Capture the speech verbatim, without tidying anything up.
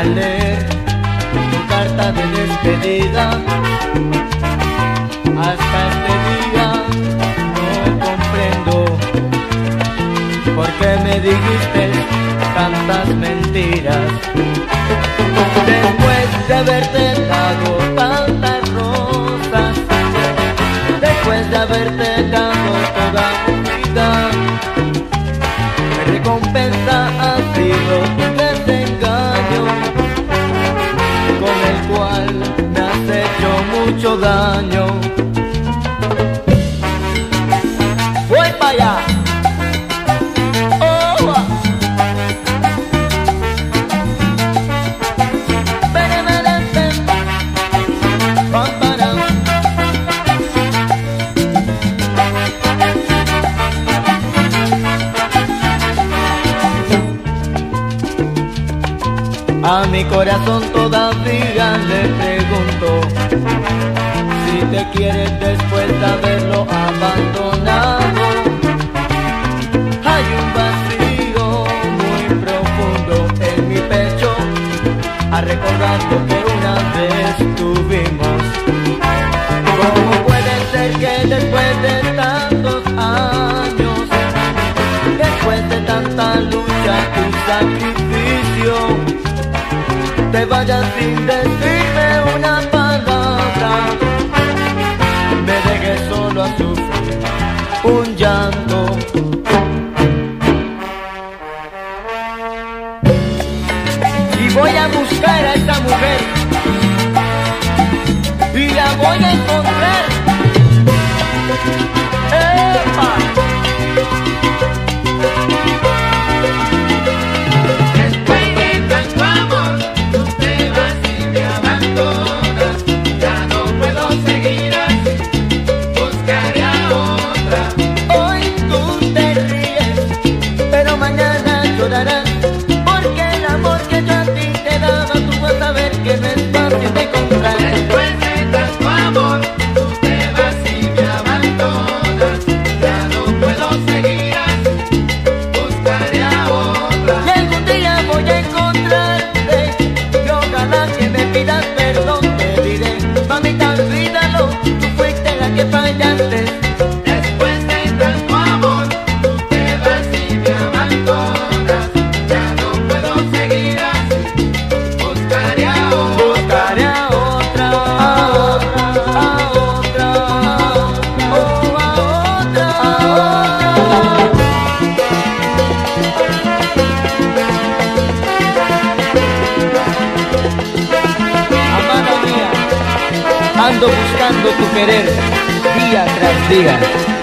al leer tu carta de despedida. Hasta este día no comprendo por qué me dijiste tantas mentiras. Después de haberte dado tantas rosas, después de haberte dado toda mi vida, mi recompensa ha sido tu desengaño, con el cual me has hecho mucho daño. Voy para allá. A mi corazón todavía le pregunto si te quieres después de haberlo abandonado. Hay un vacío muy profundo en mi pecho a recordar lo que una vez tuvimos. ¿Cómo puede ser que después de tantos años, después de tanta lucha y sacrificio, te vayas sin decirme una palabra, me dejes solo a sufrir un llanto? Y voy a buscar a esa mujer y la voy a encontrar. ¡Epa! Porque el amor que yo a ti te daba, tú vas a ver que no es fácil de encontrar. Después de tanto amor, tú te vas y me abandonas. Ya no puedo seguir así, buscaré a otra. Y algún día voy a encontrarte, y ojalá que me pidas perdón. Te diré, mamita, olvídalo, tú fuiste la que fallaste. Después de tanto amor, tú te vas y me abandonas. Ando buscando tu querer día tras día.